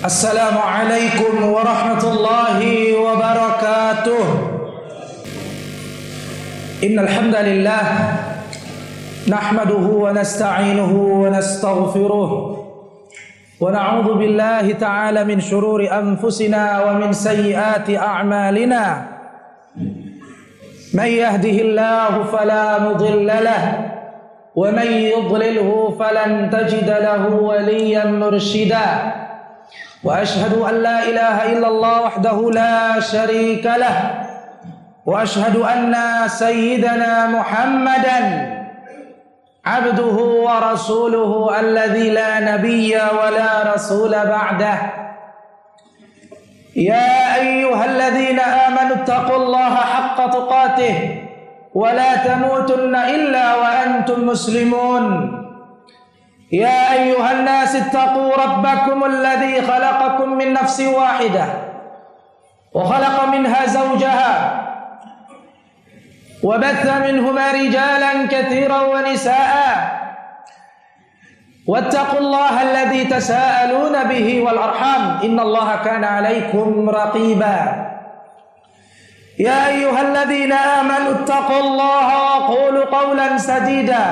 Assalamualaikum warahmatullahi wabarakatuh. Innal hamdalillah nahmaduhu wa nasta'inuhu wa nastaghfiruh wa na'udzu billahi ta'ala min shururi anfusina wa min sayyiati a'malina. Man yahdihillahu fala mudilla lahu wa man yudlilhu falan tajida lahu waliyyan murshida. وأشهد أن لا إله إلا الله وحده لا شريك له وأشهد أن سيدنا محمدا عبده ورسوله الذي لا نبي ولا رسول بعده. يا أيها الذين آمنوا اتقوا الله حق تقاته ولا تموتن إلا وأنتم مسلمون. يا أيها الناس اتقوا ربكم الذي خلقكم من نفس واحدة وخلق منها زوجها وبث منهما رجالا كثيرا ونساء واتقوا الله الذي تساءلون به والأرحام إن الله كان عليكم رقيبا. يا أيها الذين آمنوا اتقوا الله وقولوا قولا سديدا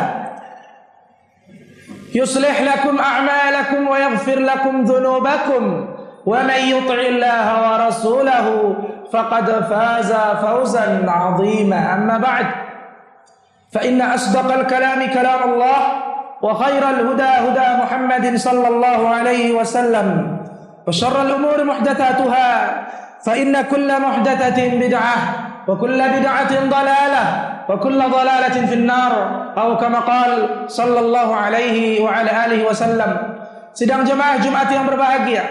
يصلح لكم أعمالكم ويغفر لكم ذنوبكم ومن يطع الله ورسوله فقد فاز فوزا عظيما. أما بعد فإن أصدق الكلام كلام الله وخير الهدى هدى محمد صلى الله عليه وسلم وشر الأمور محدثاتها فإن كل محدثة بدعة وكل بدعة ضلالة وكل ضلالة في النار atau kama qala sallallahu alaihi wa ala alihi wasallam. Sidang jemaah Jumat yang berbahagia,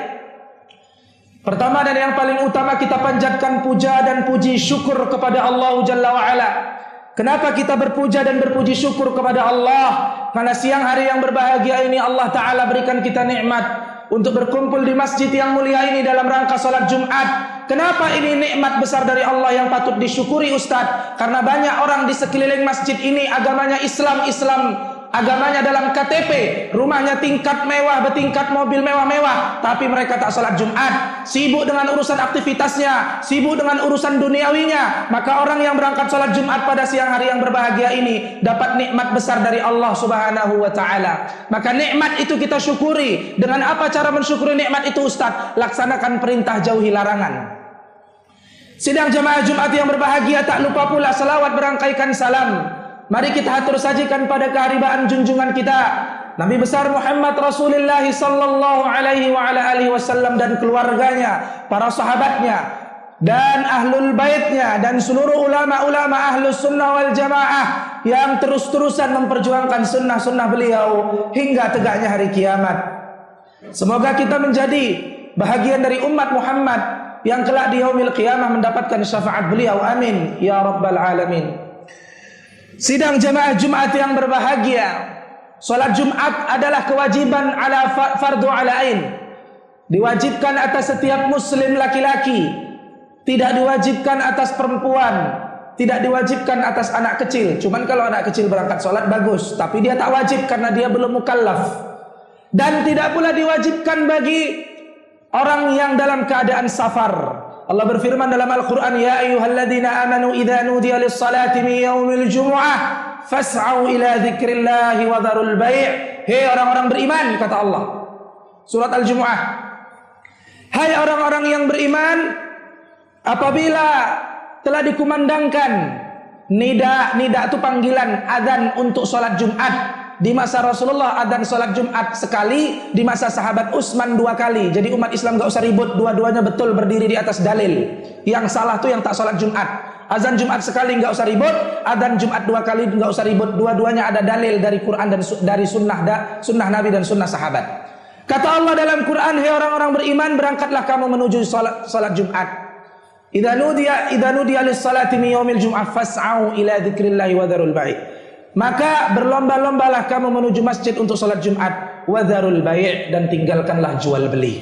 pertama dan yang paling utama kita panjatkan puja dan puji syukur kepada Allah Jalla wa ala. Kenapa kita berpuja dan berpuji syukur kepada Allah? Karena siang hari yang berbahagia ini Allah Ta'ala berikan kita nikmat untuk berkumpul di masjid yang mulia ini dalam rangka salat Jumat. Kenapa ini nikmat besar dari Allah yang patut disyukuri Ustaz? Karena banyak orang di sekeliling masjid ini agamanya Islam, agamanya dalam KTP, rumahnya tingkat mewah, bertingkat mobil mewah-mewah, tapi mereka tak salat Jumat, sibuk dengan urusan aktivitasnya, sibuk dengan urusan duniawinya. Maka orang yang berangkat salat Jumat pada siang hari yang berbahagia ini dapat nikmat besar dari Allah Subhanahu wa taala. Maka nikmat itu kita syukuri. Dengan apa cara mensyukuri nikmat itu Ustaz? Laksanakan perintah, jauhi larangan. Sidang jemaah Jumat yang berbahagia, tak lupa pula selawat berangkaikan salam. Mari kita hatur sajikan pada keharibaan junjungan kita Nabi besar Muhammad Rasulullah sallallahu alaihi wa ala alihi wasallam dan keluarganya, para sahabatnya dan ahlul baitnya dan seluruh ulama-ulama ahlus sunnah wal jamaah yang terus-terusan memperjuangkan sunnah-sunnah beliau hingga tegaknya hari kiamat. Semoga kita menjadi bahagian dari umat Muhammad yang kelak di yaumil qiyamah mendapatkan syafaat beliau. Amin ya rabbal alamin. Sidang jemaah Jumat yang berbahagia, salat Jumat adalah kewajiban ala fardu ala ain. Diwajibkan atas setiap muslim laki-laki, tidak diwajibkan atas perempuan, tidak diwajibkan atas anak kecil. Cuman kalau anak kecil berangkat salat bagus, tapi dia tak wajib karena dia belum mukallaf. Dan tidak pula diwajibkan bagi orang yang dalam keadaan safar. Allah berfirman dalam Al-Quran, Ya ayyuhalladzina amanu idha nudiya lissalati min yaumil jumu'ah fas'au ila dzikrillahi wa dharul bai'. Hei orang-orang beriman, kata Allah, surat Al-Jumu'ah, hai orang-orang yang beriman, apabila telah dikumandangkan nida itu panggilan adzan untuk salat Jumat. Di masa Rasulullah adzan salat Jumat sekali, di masa sahabat Utsman 2 kali. Jadi umat Islam enggak usah ribut, dua-duanya betul berdiri di atas dalil. Yang salah tuh yang tak salat Jumat. Azan Jumat sekali enggak usah ribut, adzan Jumat 2 kali enggak usah ribut. Dua-duanya ada dalil dari Quran dan dari sunnah Nabi dan sunnah sahabat. Kata Allah dalam Quran, hai orang-orang beriman, berangkatlah kamu menuju salat Jumat. Idza nudiya lis-salati min yaumil jum'ah fas'au ila dzikrillahi wa dzarul bai'. Maka berlomba-lombalah kamu menuju masjid untuk salat Jumat, wa dzarul bai', dan tinggalkanlah jual beli.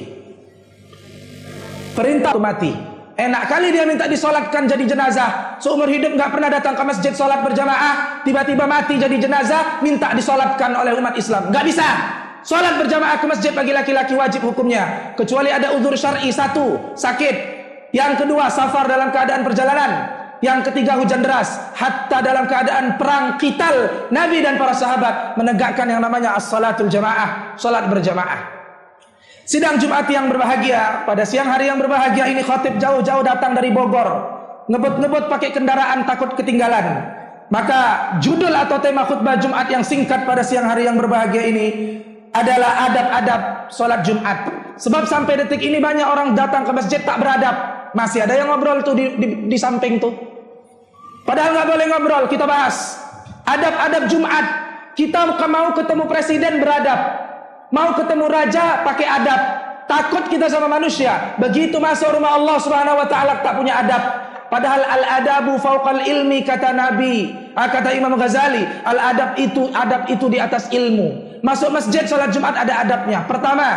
Perintah mati. Enak kali dia minta disolatkan jadi jenazah. Seumur hidup enggak pernah datang ke masjid solat berjamaah, tiba-tiba mati jadi jenazah, minta disolatkan oleh umat Islam. Enggak bisa. Solat berjamaah ke masjid bagi laki-laki wajib hukumnya, kecuali ada uzur syar'i. Satu, sakit. Yang kedua, safar dalam keadaan perjalanan. Yang ketiga, hujan deras. Hatta dalam keadaan perang qital, Nabi dan para sahabat menegakkan yang namanya as-salatul jamaah, solat berjamaah. Sidang Jumat yang berbahagia, pada siang hari yang berbahagia ini khatib jauh-jauh datang dari Bogor, ngebut-ngebut pakai kendaraan takut ketinggalan. Maka judul atau tema khutbah Jumat yang singkat pada siang hari yang berbahagia ini adalah adab-adab solat Jumat. Sebab sampai detik ini banyak orang datang ke masjid tak beradab. Masih ada yang ngobrol tuh di samping tuh. Padahal nggak boleh ngobrol. Kita bahas adab-adab Jumat. Kita mau ketemu presiden beradab, mau ketemu raja pakai adab. Takut kita sama manusia. Begitu masuk rumah Allah Subhanahu Wa Taala tak punya adab. Padahal al-adabu fauqal ilmi, kata Nabi, kata Imam Ghazali, adab itu di atas ilmu. Masuk masjid salat Jumat ada adabnya. Pertama,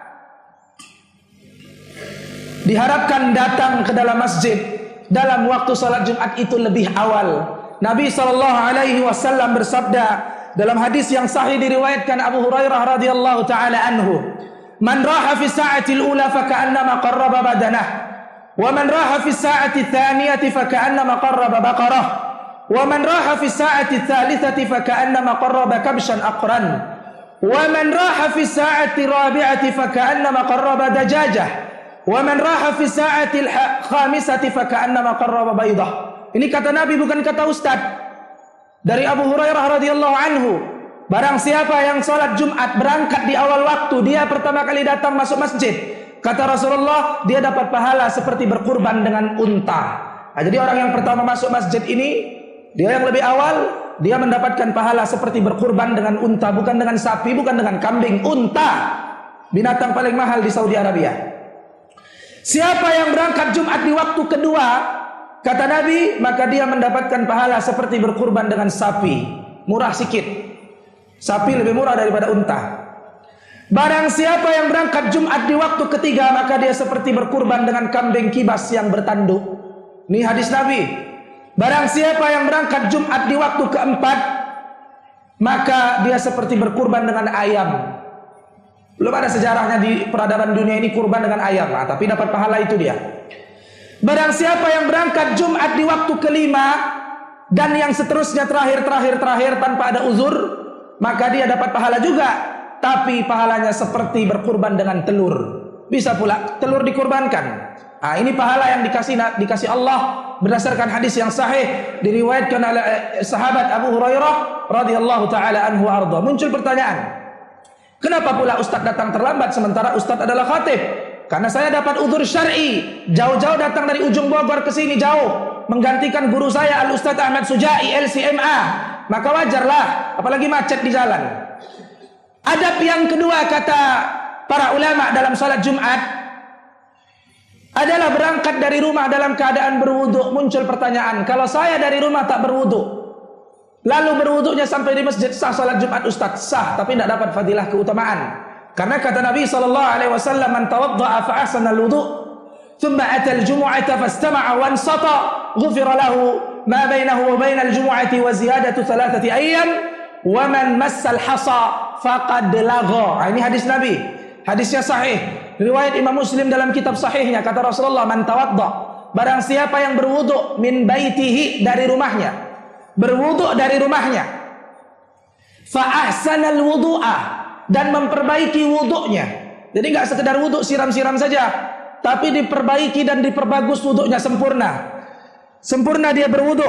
diharapkan datang ke dalam masjid dalam waktu salat Jumat itu lebih awal. Nabi SAW bersabda dalam hadis yang sahih diriwayatkan Abu Hurairah radhiyallahu taala anhu, "Man raha fi sa'atil ula faka'annama qarraba badanah, wa man raha fi sa'ati tsaniyati faka'annama qarraba baqarah, wa man raha fi sa'ati tsalitsati faka'annama qarraba kabshan aqran, wa man raha fi sa'ati rabi'ati faka'annama qarraba dajajah, wa man raha fi sa'ati khamisati faka'annama qarraba baydah." Ini kata Nabi, bukan kata ustaz. Dari Abu Hurairah radhiyallahu anhu, barang siapa yang salat Jumat berangkat di awal waktu, dia pertama kali datang masuk masjid, kata Rasulullah, dia dapat pahala seperti berkurban dengan unta. Nah, jadi orang yang pertama masuk masjid ini, dia yang lebih awal, dia mendapatkan pahala seperti berkurban dengan unta, bukan dengan sapi, bukan dengan kambing, unta, binatang paling mahal di Saudi Arabia. Siapa yang berangkat Jumat di waktu kedua, kata Nabi, maka dia mendapatkan pahala seperti berkurban dengan sapi, murah sikit. Sapi lebih murah daripada unta. Barang siapa yang berangkat Jumat di waktu ketiga, maka dia seperti berkurban dengan kambing kibas yang bertanduk. Ini hadis Nabi. Barang siapa yang berangkat Jumat di waktu keempat, maka dia seperti berkurban dengan ayam. Belum ada sejarahnya di peradaban dunia ini kurban dengan ayam, tapi dapat pahala itu dia. Barang siapa yang berangkat Jumat di waktu kelima dan yang seterusnya terakhir tanpa ada uzur, maka dia dapat pahala juga, tapi pahalanya seperti berkurban dengan telur. Bisa pula telur dikurbankan. Nah, ini pahala yang dikasih Allah berdasarkan hadis yang sahih diriwayatkan oleh sahabat Abu Hurairah radhiyallahu taala anhu arda. Muncul pertanyaan, kenapa pula ustaz datang terlambat sementara ustaz adalah khatib? Karena saya dapat uzur syar'i, jauh-jauh datang dari ujung Bogor ke sini jauh, menggantikan guru saya Al-Ustaz Ahmad Sujai LCMA. Maka wajarlah, apalagi macet di jalan. Adab yang kedua kata para ulama dalam salat Jumat adalah berangkat dari rumah dalam keadaan berwudu. Muncul pertanyaan, kalau saya dari rumah tak berwudu, lalu berwudunya sampai di masjid, sah salat Jumat Ustaz? Sah, tapi tidak dapat fadilah keutamaan. Karena kata Nabi SAW, "Man tawadda'a fa ahsana al-wudu, thumma ata al-jumu'ata fastama'a wa ansata, ghufira lahu ma bainahu wa bainal jumu'ati wa ziyadatu 3 ayyam, wa man massa al-hasa faqad lagha." Ini hadis Nabi. Hadisnya sahih. Riwayat Imam Muslim dalam kitab sahihnya, kata Rasulullah, "Man tawadda', barang siapa yang berwudu min baitihi, dari rumahnya, berwudu dari rumahnya, fa ahsana al-wudu'a, dan memperbaiki wuduknya." Jadi enggak sekedar wuduk siram-siram saja, tapi diperbaiki dan diperbagus wuduknya sempurna. Sempurna dia berwuduk.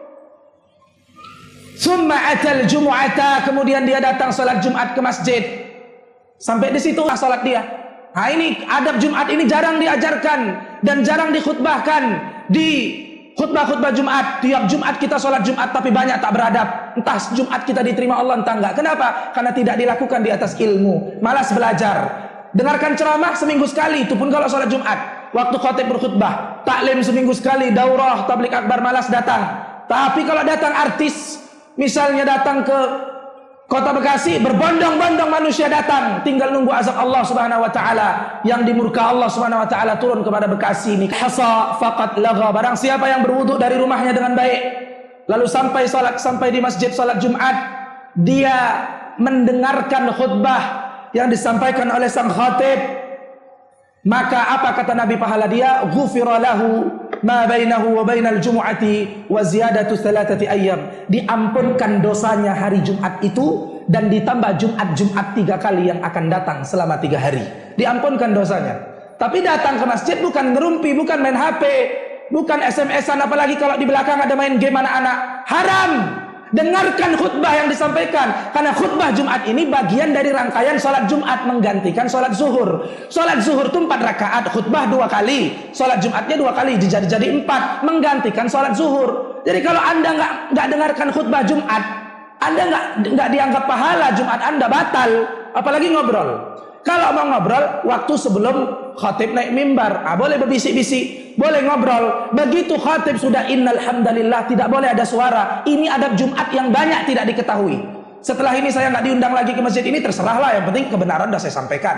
Summa atal jumu'ata, kemudian dia datang salat Jumat ke masjid. Sampai di situ salat dia. Nah, ini adab Jumat ini jarang diajarkan dan jarang dikhutbahkan di khutbah-khutbah Jumat. Tiap Jumat kita sholat Jumat tapi banyak tak beradab. Entah Jumat kita diterima Allah, entah enggak. Kenapa? Karena tidak dilakukan di atas ilmu. Malas belajar. Dengarkan ceramah seminggu sekali, itu pun kalau sholat Jumat. Waktu khatib berkhutbah. Taklim seminggu sekali, daurah, tablik akbar, malas datang. Tapi kalau datang artis, misalnya datang ke Kota Bekasi, berbondong-bondong manusia datang, tinggal nunggu azab Allah Subhanahu wa taala, yang dimurka Allah Subhanahu wa taala turun kepada Bekasi ini. Hasa faqat lagha, barang siapa yang berwudu dari rumahnya dengan baik, lalu sampai di masjid salat Jumat, dia mendengarkan khutbah yang disampaikan oleh sang khatib, maka apa kata Nabi pahala dia? Ghufira lahu ma bainahu wa bainal jumu'ati wa ziyadatu thalathati ayyam. Diampunkan dosanya hari Jumat itu dan ditambah Jumat 3 kali yang akan datang selama 3 hari. Diampunkan dosanya. Tapi datang ke masjid bukan ngerumpi, bukan main HP, bukan SMS-an, apalagi kalau di belakang ada main game anak-anak. Haram. Dengarkan khutbah yang disampaikan, karena khutbah Jumat ini bagian dari rangkaian sholat Jumat menggantikan sholat zuhur. Sholat zuhur itu 4 rakaat, khutbah 2 kali, sholat Jumatnya 2 kali, jadi 4 menggantikan sholat zuhur. Jadi kalau anda nggak dengarkan khutbah Jumat, anda nggak dianggap pahala Jumat anda batal, apalagi ngobrol. Kalau mau ngobrol, waktu sebelum khatib naik mimbar, boleh berbisik-bisik, boleh ngobrol. Begitu khatib sudah innal hamdalillah, tidak boleh ada suara. Ini adab Jumat yang banyak tidak diketahui. Setelah ini saya nggak diundang lagi ke masjid ini, terserahlah, yang penting kebenaran sudah saya sampaikan.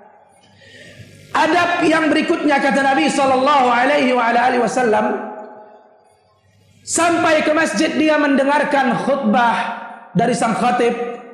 Adab yang berikutnya kata Nabi SAW, sampai ke masjid dia mendengarkan khutbah dari sang khatib,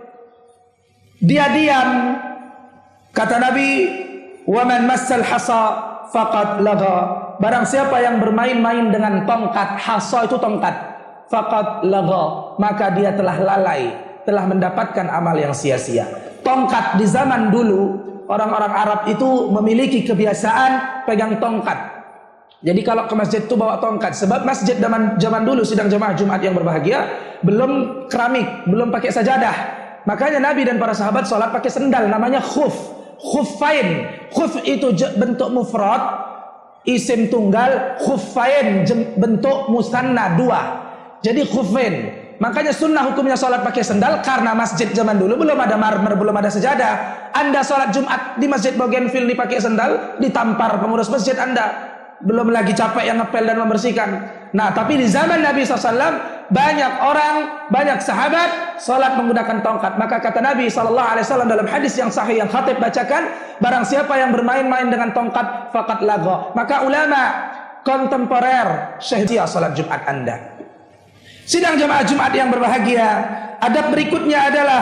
dia diam. Kata Nabi, "Wa man massal hasa faqad laga." Barang siapa yang bermain-main dengan tongkat, hasa itu tongkat, faqad laga, maka dia telah lalai, telah mendapatkan amal yang sia-sia. Tongkat di zaman dulu, orang-orang Arab itu memiliki kebiasaan pegang tongkat. Jadi kalau ke masjid itu bawa tongkat, sebab masjid zaman dulu sidang jemaah Jumat yang berbahagia belum keramik, belum pakai sajadah. Makanya Nabi dan para sahabat sholat pakai sendal, namanya khuf. Khuffain. Khuf itu bentuk mufrad, isim tunggal. Khuffain bentuk musanna 2. Jadi khuffain. Makanya sunnah hukumnya sholat pakai sendal, karena masjid zaman dulu belum ada marmer, belum ada sejadah. Anda sholat Jumat di masjid Bougainville dipakai sendal, ditampar pengurus masjid Anda. Belum lagi capek yang ngepel dan membersihkan. Nah, tapi di zaman Nabi SAW banyak orang, banyak sahabat salat menggunakan tongkat. Maka kata Nabi SAW dalam hadis yang sahih yang khatib bacakan, barang siapa yang bermain-main dengan tongkat faqad lagha. Maka ulama kontemporer syahidiyah salat Jumat Anda. Sidang jemaah Jumat yang berbahagia, adab berikutnya adalah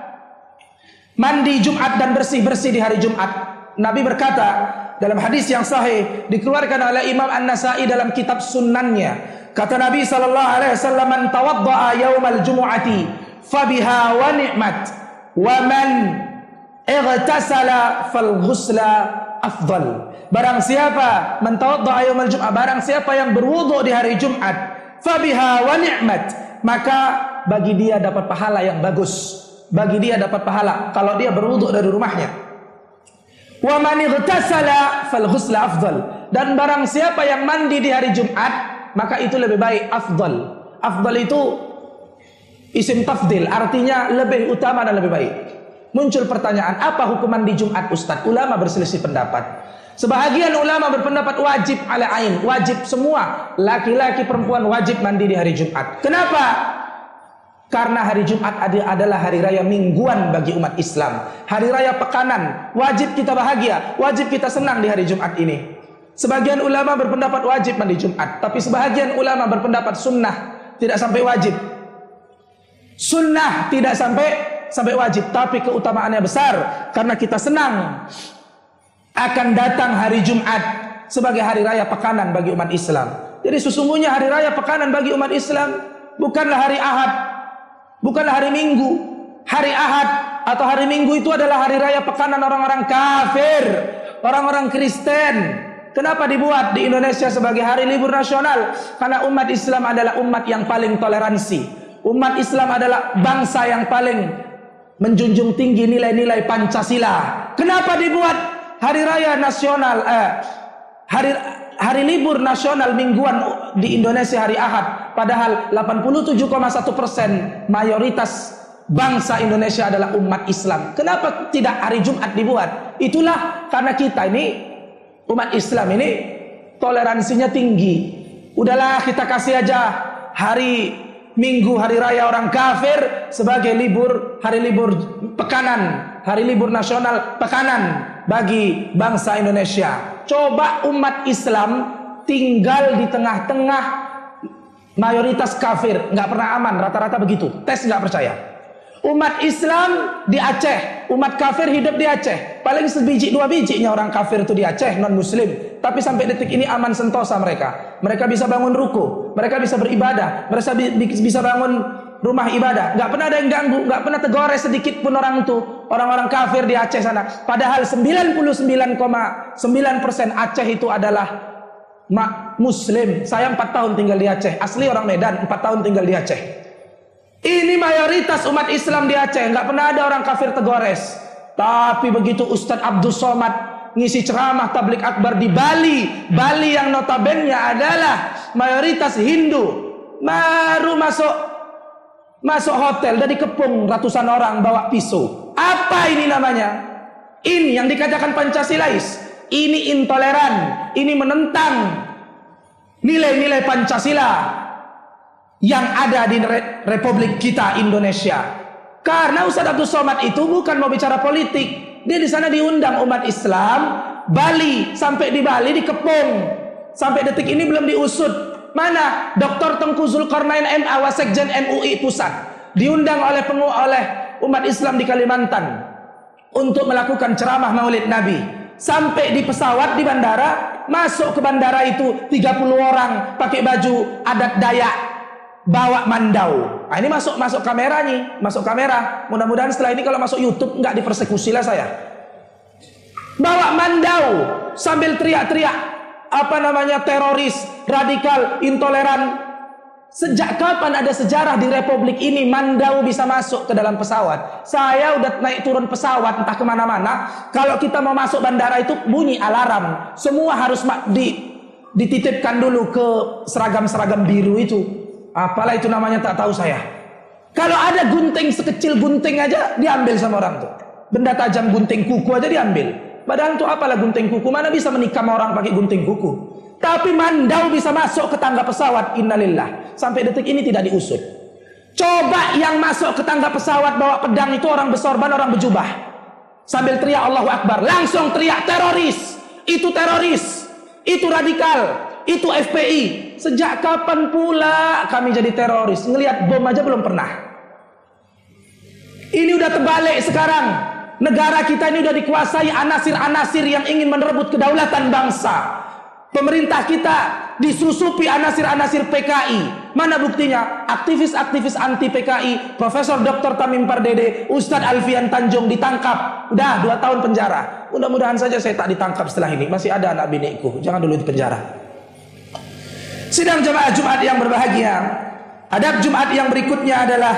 mandi Jumat dan bersih-bersih di hari Jumat. Nabi berkata dalam hadis yang sahih dikeluarkan oleh Imam An-Nasa'i dalam kitab Sunannya, kata Nabi SAW, "Man tawadda'a yaumal jumu'ati fabiha wa ni'mat, wa man ightasala fal ghusla afdal." Barang siapa man tawadda'a yaumal jumu'ah, barang siapa yang berwudu di hari Jumat, fabiha wa ni'mat, maka bagi dia dapat pahala yang bagus, bagi dia dapat pahala kalau dia berwudu dari rumahnya. Wa man ightasala fal ghusla afdal, dan barang siapa yang mandi di hari Jumat, maka itu lebih baik. Afdal, afdal itu isim tafdil, artinya lebih utama dan lebih baik. Muncul pertanyaan, apa hukum mandi Jumat Ustaz? Ulama berselisih pendapat. Sebahagian ulama berpendapat wajib ala ain, wajib semua laki-laki perempuan wajib mandi di hari Jumat. Kenapa? Karena hari Jumat adalah hari raya mingguan bagi umat Islam, hari raya pekanan. Wajib kita bahagia, wajib kita senang di hari Jumat ini. Sebagian ulama berpendapat wajib mandi Jumat, tapi sebagian ulama berpendapat sunnah, tidak sampai wajib. Sunnah tidak sampai wajib, tapi keutamaannya besar karena kita senang akan datang hari Jumat sebagai hari raya pekanan bagi umat Islam. Jadi sesungguhnya hari raya pekanan bagi umat Islam bukanlah hari Ahad, bukanlah hari Minggu. Hari Ahad atau hari Minggu itu adalah hari raya pekanan orang-orang kafir, orang-orang Kristen. Kenapa dibuat di Indonesia sebagai hari libur nasional? Karena umat Islam adalah umat yang paling toleransi. Umat Islam adalah bangsa yang paling menjunjung tinggi nilai-nilai Pancasila. Kenapa dibuat hari raya nasional, hari libur nasional mingguan di Indonesia hari Ahad, padahal 87,1% mayoritas bangsa Indonesia adalah umat Islam. Kenapa tidak hari Jumat dibuat? Itulah karena kita ini umat Islam ini toleransinya tinggi. Udahlah kita kasih aja hari Minggu, hari raya orang kafir sebagai libur, hari libur pekanan, hari libur nasional pekanan bagi bangsa Indonesia. Coba umat Islam tinggal di tengah-tengah mayoritas kafir, nggak pernah aman, rata-rata begitu. Tes nggak percaya. Umat Islam di Aceh, umat kafir hidup di Aceh. Paling sebiji dua bijinya orang kafir itu di Aceh, non muslim. Tapi sampai detik ini aman sentosa mereka. Mereka bisa bangun ruku, mereka bisa beribadah, mereka bisa bangun rumah ibadah. Nggak pernah ada yang ganggu, nggak pernah tegores sedikit pun orang itu. Orang-orang kafir di Aceh sana. Padahal 99,9% Aceh itu adalah muslim. Saya 4 tahun tinggal di Aceh. Asli orang Medan, 4 tahun tinggal di Aceh. Ini mayoritas umat Islam di Aceh. Nggak pernah ada orang kafir tegores. Tapi begitu Ustadz Abdul Somad ngisi ceramah tablik akbar di Bali, Bali yang notabene adalah mayoritas Hindu, baru masuk hotel dan dikepung ratusan orang bawa pisau. Apa ini namanya? Ini yang dikatakan Pancasilais. Ini intoleran, ini menentang nilai-nilai Pancasila yang ada di Republik kita Indonesia. Karena Ustadz Abdul Somad itu bukan mau bicara politik. Dia di sana diundang umat Islam Bali, sampai di Bali dikepung. Sampai detik ini belum diusut. Mana Dr. Tengku Zulkarnain MA Wasekjen MUI Pusat diundang oleh umat Islam di Kalimantan untuk melakukan ceramah Maulid Nabi. Sampai di pesawat di bandara, masuk ke bandara itu 30 orang pakai baju adat Dayak, bawa mandau. Nah, ini masuk kamera nih, masuk kamera. Mudah-mudahan setelah ini kalau masuk YouTube nggak dipersekusi lah saya. Bawa mandau sambil teriak-teriak teroris, radikal, intoleran. Sejak kapan ada sejarah di Republik ini mandau bisa masuk ke dalam pesawat? Saya udah naik turun pesawat entah kemana-mana. Kalau kita mau masuk bandara itu bunyi alarm. Semua harus dititipkan dulu ke seragam-seragam biru itu. Apalah itu namanya tak tahu saya. Kalau ada gunting sekecil gunting aja diambil sama orang tuh. Benda tajam gunting kuku aja diambil. Padahal itu apalah gunting kuku, mana bisa menikam orang pakai gunting kuku. Tapi mandau bisa masuk ke tangga pesawat, innalillah. Sampai detik ini tidak diusut. Coba yang masuk ke tangga pesawat bawa pedang itu orang bersorban, orang berjubah. Sambil teriak Allahu Akbar, langsung teriak teroris. Itu teroris, itu radikal, itu FPI. Sejak kapan pula kami jadi teroris? Ngelihat bom aja belum pernah. Ini udah terbalik sekarang. Negara kita ini udah dikuasai anasir-anasir yang ingin merebut kedaulatan bangsa. Pemerintah kita disusupi anasir-anasir PKI. Mana buktinya? Aktivis-aktivis anti PKI, Profesor Dr. Tamim Pardede, Ustadz Alfian Tanjung ditangkap. Udah 2 tahun penjara. Mudah-mudahan saja saya tak ditangkap setelah ini. Masih ada anak biniku. Jangan dulu di penjara. Sidang jemaah Jumat yang berbahagia. Adab Jumat yang berikutnya adalah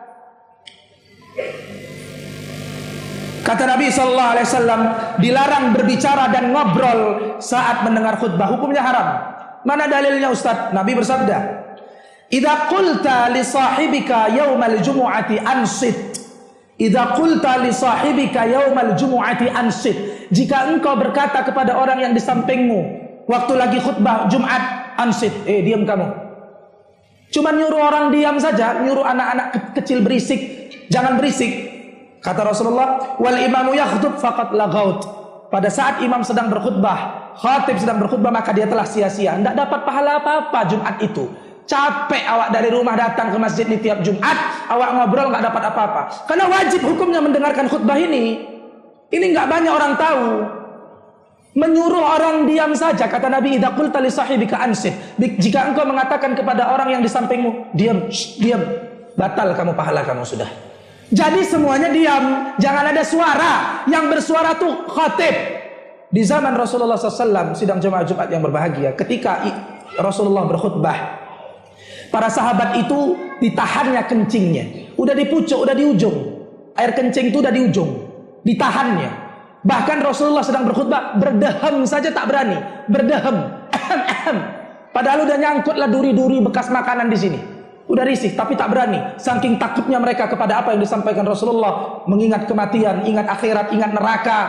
kata Nabi SAW, dilarang berbicara dan ngobrol saat mendengar khutbah. Hukumnya haram. Mana dalilnya Ustaz? Nabi bersabda, "Idza qulta li sahibika yaumal jumu'ati ansit." Idza qulta li sahibika yaumal jumu'ati ansit. Jika engkau berkata kepada orang yang di sampingmu waktu lagi khutbah Jumat, ansit, diam kamu. Cuma nyuruh orang diam saja, nyuruh anak-anak kecil berisik, jangan berisik. Kata Rasulullah, wal imamu yakhtub faqad lagaut. Pada saat imam sedang berkhutbah, khatib sedang berkhutbah, maka dia telah sia-sia. Tidak dapat pahala apa-apa Jumat itu. Capek awak dari rumah datang ke masjid di tiap Jumat, awak ngobrol nggak dapat apa-apa. Karena wajib hukumnya mendengarkan khutbah ini. Ini nggak banyak orang tahu. Menyuruh orang diam saja. Kata Nabi, idza qulta li sahibika ansit. Jika engkau mengatakan kepada orang yang di sampingmu, diam, diam, batal kamu, pahala kamu sudah. Jadi semuanya diam, jangan ada suara. Yang bersuara tuh khatib. Di zaman Rasulullah SAW, sidang jemaah Jumat yang berbahagia, ketika Rasulullah berkhutbah, para sahabat itu ditahannya kencingnya. Udah di pucuk, udah di ujung. Air kencing itu udah di ujung, ditahannya. Bahkan Rasulullah sedang berkhutbah, berdehem saja tak berani. Berdehem, padahal udah nyangkut lah duri-duri bekas makanan di sini. Udah risih tapi tak berani. Saking takutnya mereka kepada apa yang disampaikan Rasulullah. Mengingat kematian, ingat akhirat, ingat neraka.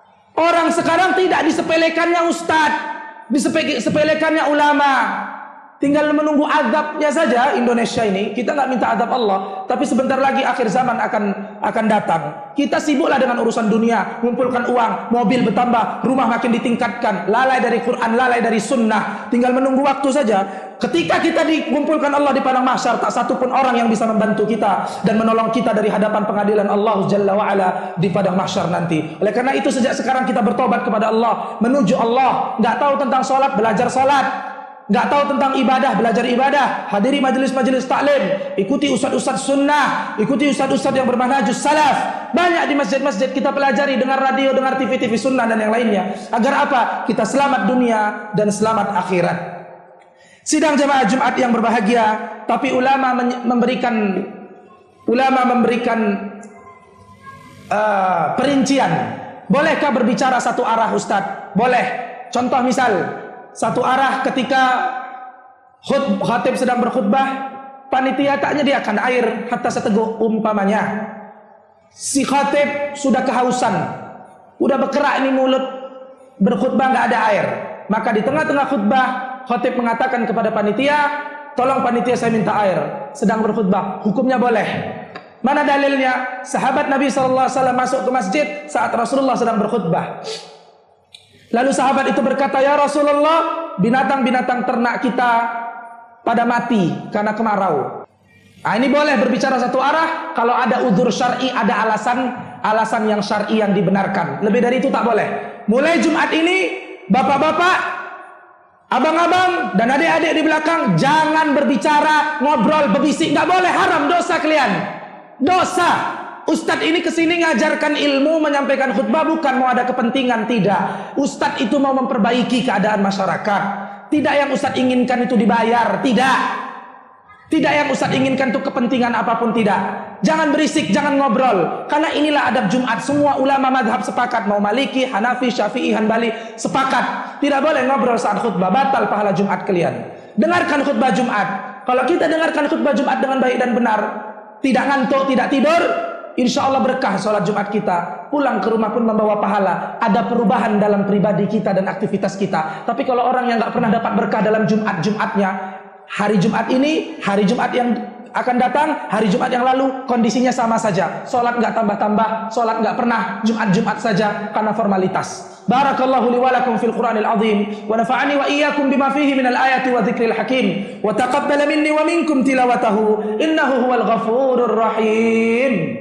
Orang sekarang tidak disepelekannya ustadz, disepelekannya ulama. Tinggal menunggu azabnya saja Indonesia ini. Kita nggak minta azab Allah, tapi sebentar lagi akhir zaman akan datang. Kita sibuklah dengan urusan dunia, mengumpulkan uang, mobil bertambah, rumah makin ditingkatkan, lalai dari Quran, lalai dari sunnah. Tinggal menunggu waktu saja. Ketika kita dikumpulkan Allah di padang mahsyar, tak satu pun orang yang bisa membantu kita dan menolong kita dari hadapan pengadilan Allah Jalla wa'ala di padang mahsyar nanti. Oleh karena itu sejak sekarang kita bertobat kepada Allah, menuju Allah. Nggak tahu tentang sholat, belajar sholat. Nggak tahu tentang ibadah, belajar ibadah. Hadiri majelis-majelis taklim, ikuti ustaz-ustaz sunnah, ikuti ustaz-ustaz yang bermanhajus salaf. Banyak di masjid-masjid kita pelajari, dengar radio, dengar TV-TV sunnah dan yang lainnya. Agar apa? Kita selamat dunia dan selamat akhirat. Sidang jamaah Jumat yang berbahagia, tapi ulama memberikan perincian. Bolehkah berbicara satu arah, Ustaz? Boleh. Contoh misal, satu arah ketika khatib sedang berkhutbah, panitia tak menyediakan air hatta seteguk umpamanya. Si khatib sudah kehausan, udah berkerak ini mulut, berkhutbah nggak ada air. Maka di tengah-tengah khutbah, khatib mengatakan kepada panitia, tolong panitia saya minta air. Sedang berkhutbah, hukumnya boleh. Mana dalilnya? Sahabat Nabi SAW masuk ke masjid saat Rasulullah sedang berkhutbah. Lalu sahabat itu berkata, ya Rasulullah, binatang-binatang ternak kita pada mati karena kemarau. Nah, ini boleh berbicara satu arah kalau ada udzur syar'i, ada alasan yang syar'i yang dibenarkan. Lebih dari itu tak boleh. Mulai Jumat ini, bapak-bapak, abang-abang dan adik-adik di belakang jangan berbicara, ngobrol, berbisik, nggak boleh, haram, dosa kalian. Dosa. Ustadz ini kesini ngajarkan ilmu, menyampaikan khutbah, bukan mau ada kepentingan, tidak. Ustadz itu mau memperbaiki keadaan masyarakat. Tidak yang Ustadz inginkan itu dibayar, tidak. Tidak yang Ustadz inginkan itu kepentingan apapun, tidak. Jangan berisik, jangan ngobrol. Karena inilah adab Jumat. Semua ulama madhab sepakat, mau Maliki, Hanafi, Syafi'i, Hanbali, sepakat. Tidak boleh ngobrol saat khutbah, batal pahala Jumat kalian. Dengarkan khutbah Jumat. Kalau kita dengarkan khutbah Jumat dengan baik dan benar, tidak ngantuk, tidak tidur, insya Allah berkah sholat Jumat kita. Pulang ke rumah pun membawa pahala. Ada perubahan dalam pribadi kita dan aktivitas kita. Tapi kalau orang yang gak pernah dapat berkah dalam Jumatnya, hari Jumat ini, hari Jumat yang akan datang, hari Jumat yang lalu, kondisinya sama saja. Sholat gak tambah-tambah, sholat gak pernah, Jumat saja karena formalitas. Barakallahu li wa lakum fil Qur'anil azim wa nafa'ani wa iyyakum bima fihi minal ayati wa dzikril hakim wa taqabbala minni wa minkum tilawatahu innahu huwal ghafurur rahim.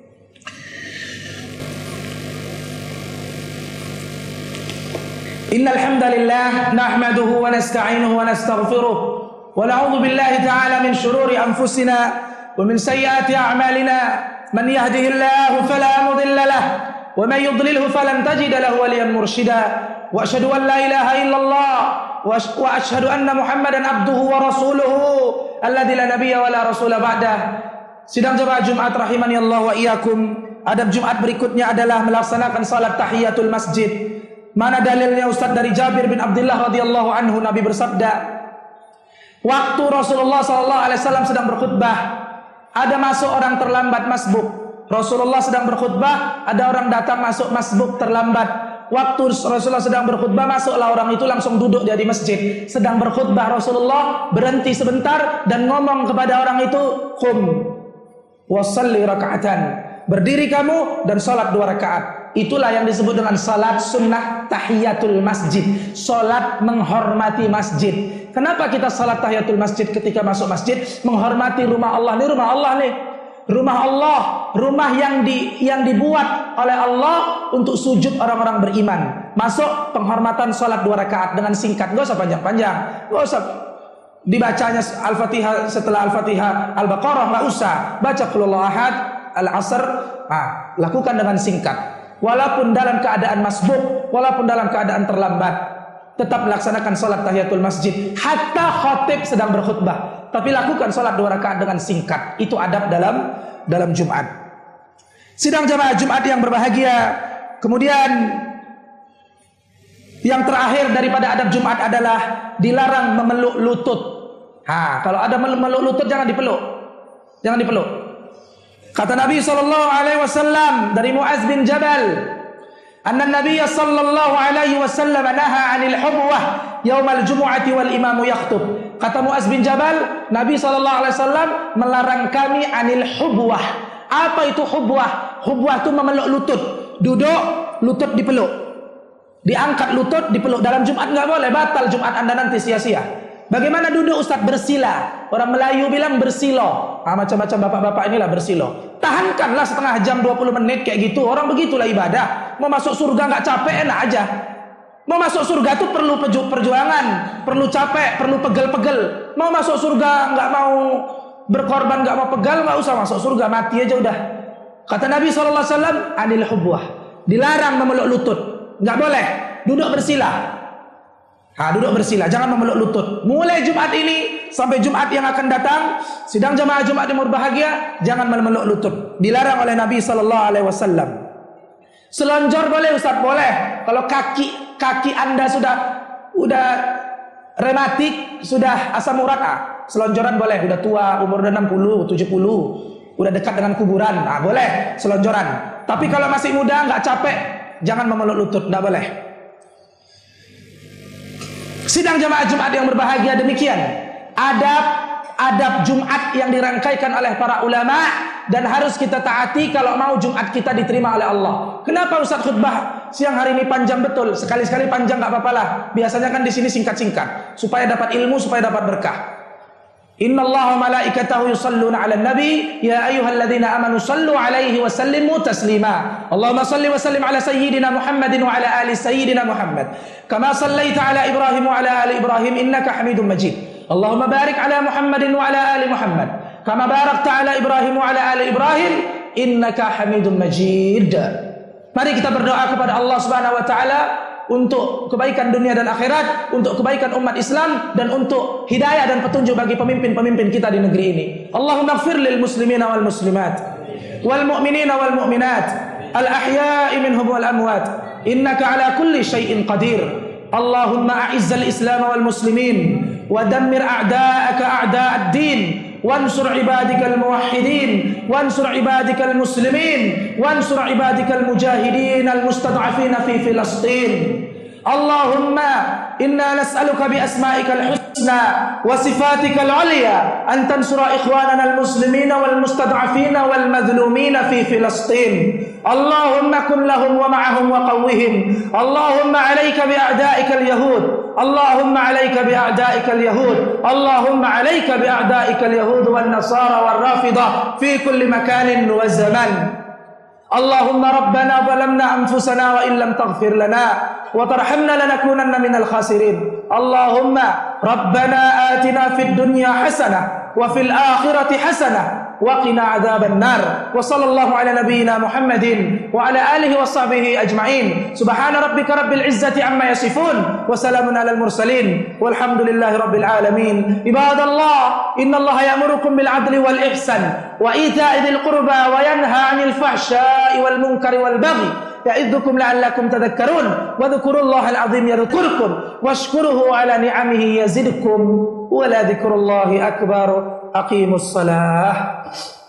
Innal hamdalillah nahmaduhu wa nasta'inuhu wa nastaghfiruh wa na'udzu billahi ta'ala min shururi anfusina wa min sayyiati a'malina man yahdihillahu fala mudilla lahu wa man yudlilhu falan tajida lahu waliyan mursyida wa asyhadu an la ilaha illallah wa asyhadu anna Muhammadan abduhu wa rasuluhu alladzi la nabiyya wa la rasula ba'dah. Sidang jemaah Jumat rahimani Allah wa iyyakum. Adab Jumat berikutnya adalah melaksanakan salat tahiyatul masjid. Mana dalilnya Ustaz? Dari Jabir bin Abdullah radhiyallahu anhu, Nabi bersabda, waktu Rasulullah SAW sedang berkhutbah, ada masuk orang terlambat masbuk. Rasulullah sedang berkhutbah, ada orang datang masuk masbuk terlambat. Waktu Rasulullah sedang berkhutbah, masuklah orang itu, langsung duduk dia di masjid. Sedang berkhutbah, Rasulullah berhenti sebentar dan ngomong kepada orang itu, qum wasalli raka'atan, berdiri kamu dan salat 2 rakaat. Itulah yang disebut dengan salat sunnah tahiyatul masjid, salat menghormati masjid. Kenapa kita salat tahiyatul masjid ketika masuk masjid? Menghormati rumah Allah. Ini rumah Allah nih, rumah Allah, rumah yang dibuat oleh Allah untuk sujud orang-orang beriman. Masuk, penghormatan salat 2 rakaat dengan singkat, gak usah panjang-panjang, gak usah dibacanya Al-Fatihah setelah Al-Fatihah Al-Baqarah, gak usah baca Qul Huwallahu Ahad, Al-Asr. Lakukan dengan singkat. Walaupun dalam keadaan masbuk, walaupun dalam keadaan terlambat, tetap melaksanakan salat tahiyatul masjid. Hatta khatib sedang berkhutbah, tapi lakukan salat 2 rakaat dengan singkat. Itu adab dalam Jumat. Sidang jamaah Jumat yang berbahagia. Kemudian yang terakhir daripada adab Jumat adalah dilarang memeluk lutut. Kalau ada memeluk lutut jangan dipeluk. Jangan dipeluk. Kata Nabi SAW dari Mu'az bin Jabal, anna Nabiy sallallahu alaihi wasallam naha 'anil hubwah yaumal jumu'ati wal imamu yakhutub. Kata Muaz bin Jabal, Nabi sallallahu alaihi wasallam melarang kami 'anil hubwah. Apa itu hubwah? Hubwah itu memeluk lutut. Duduk, lutut dipeluk. Diangkat lutut, dipeluk. Dalam Jumat enggak boleh, batal Jumat Anda nanti sia-sia. Bagaimana duduk Ustaz? Bersila. Orang Melayu bilang bersilo. Macam-macam bapak-bapak inilah bersilo. Tahankanlah setengah jam 20 menit kayak gitu. Orang begitulah ibadah. Mau masuk surga nggak capek, enak aja. Mau masuk surga tuh perlu perjuangan, perlu capek, perlu pegel-pegel. Mau masuk surga nggak mau berkorban, nggak mau pegal, nggak usah masuk surga, mati aja udah. Kata Nabi SAW, anil hubwah. Dilarang memeluk lutut. Nggak boleh. Duduk bersila. Duduk bersila, jangan memeluk lutut. Mulai Jumat ini sampai Jumat yang akan datang, sidang jamaah Jumat yang berbahagia, jangan memeluk lutut. Dilarang oleh Nabi SAW. Selonjor boleh Ustaz? Boleh. Kalau kaki Anda udah rematik, sudah asam urat, selonjoran boleh. Udah tua, umur udah 60, 70, udah dekat dengan kuburan, boleh selonjoran. Tapi kalau masih muda, nggak capek, jangan memeluk lutut, nggak boleh. Sidang jamaah Jumat yang berbahagia, demikian adab Jumat yang dirangkaikan oleh para ulama dan harus kita taati kalau mau Jumat kita diterima oleh Allah. Kenapa Ustaz khutbah siang hari ini panjang? Betul, sekali-sekali panjang nggak apa-apa lah. Biasanya kan di sini singkat-singkat supaya dapat ilmu, supaya dapat berkah. Innallaha wa malaikatahu yusalluna 'alan nabi ya ayyuhalladzina amanu sallu 'alaihi wa sallimu taslima. Allahumma salli wa sallim 'ala sayyidina Muhammadin wa 'ala ali sayyidina Muhammad kama sallaita 'ala Ibrahim wa 'ala ali Ibrahim innaka Hamidum Majid. Allahumma barik 'ala Muhammadin wa 'ala ali Muhammad kama barakta 'ala Ibrahim wa 'ala ali Ibrahim innaka Hamidum Majid. Mari kita berdoa kepada Allah Subhanahu wa taala untuk kebaikan dunia dan akhirat, untuk kebaikan umat Islam, dan untuk hidayah dan petunjuk bagi pemimpin-pemimpin kita di negeri ini. Allahumma ighfir lil muslimina wal muslimat wal mu'minina wal mu'minat al ahya'i minhum wal amwat innaka ala kulli syai'in qadir. Allahumma a'izzal islam wal muslimin wa dammir a'da'aka a'da'ad din wansur ibadikal muwahhidin wansur ibadikal muslimin wansur ibadikal mujahidin al mustad'afina fi Filastin. Allahumma inna nas'aluka bi asma'ikal husna wa sifatikal 'ulya an tansura ikhwanana al muslimina wal mustad'afina wal madhlumina fi Filastin. Allahumma kun lahum wa ma'ahum wa qawwihim. Allahumma 'alaika bi a'da'ikal yahud. Allahumma 'alaika bi a'da'ikal yahud. Allahumma 'alaika bi a'da'ikal yahud wan nasara war rafidah fi kulli makanin wa zaman. Allahumma rabbana zalamna anfusana wa in lam taghfir lana wa tarhamna lanakunanna minal khasirin. Allahumma rabbana atina fid dunya hasanah wa fil akhirati hasanah wa qina adzaban nar. Wa sallallahu ala nabiyyina Muhammadin wa ala alihi wa sahbihi ajma'in. Subhana rabbika rabbil izzati amma yasifun wa salamun alal mursalin walhamdulillahi rabbil alamin. Ibadallah, innallaha ya'murukum bil 'adli wal ihsan wa ita'i dzil qurba wa yanha 'anil fahsya'i wal munkari wal baghi ya'idzukum la'allakum tadhakkarun wa dhkurullahal 'azim yadhkurkum washkuruhu 'ala ni'amihi yazidkum wa la dhikrullahi akbar. Aqimus salah.